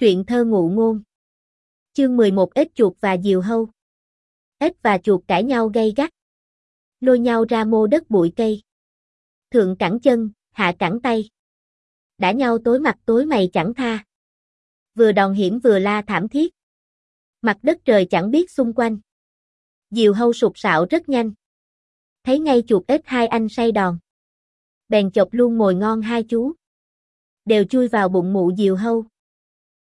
Truyện thơ ngụ ngôn. Chương 11 ếch chuột và diều hâu. Ếch và chuột cãi nhau gay gắt. Lôi nhau ra mô đất bụi cây. Thượng cẳng chân, hạ cẳng tay. Đả nhau tối mặt tối mày chẳng tha. Vừa đòn hiểm vừa la thảm thiết. Mặt đất trời chẳng biết xung quanh. Diều hâu sụt sạo rất nhanh. Thấy ngay chuột ếch hai anh say đòn. Bèn chộp luôn mồi ngon hai chú. Đều chui vào bụng mụ diều hâu.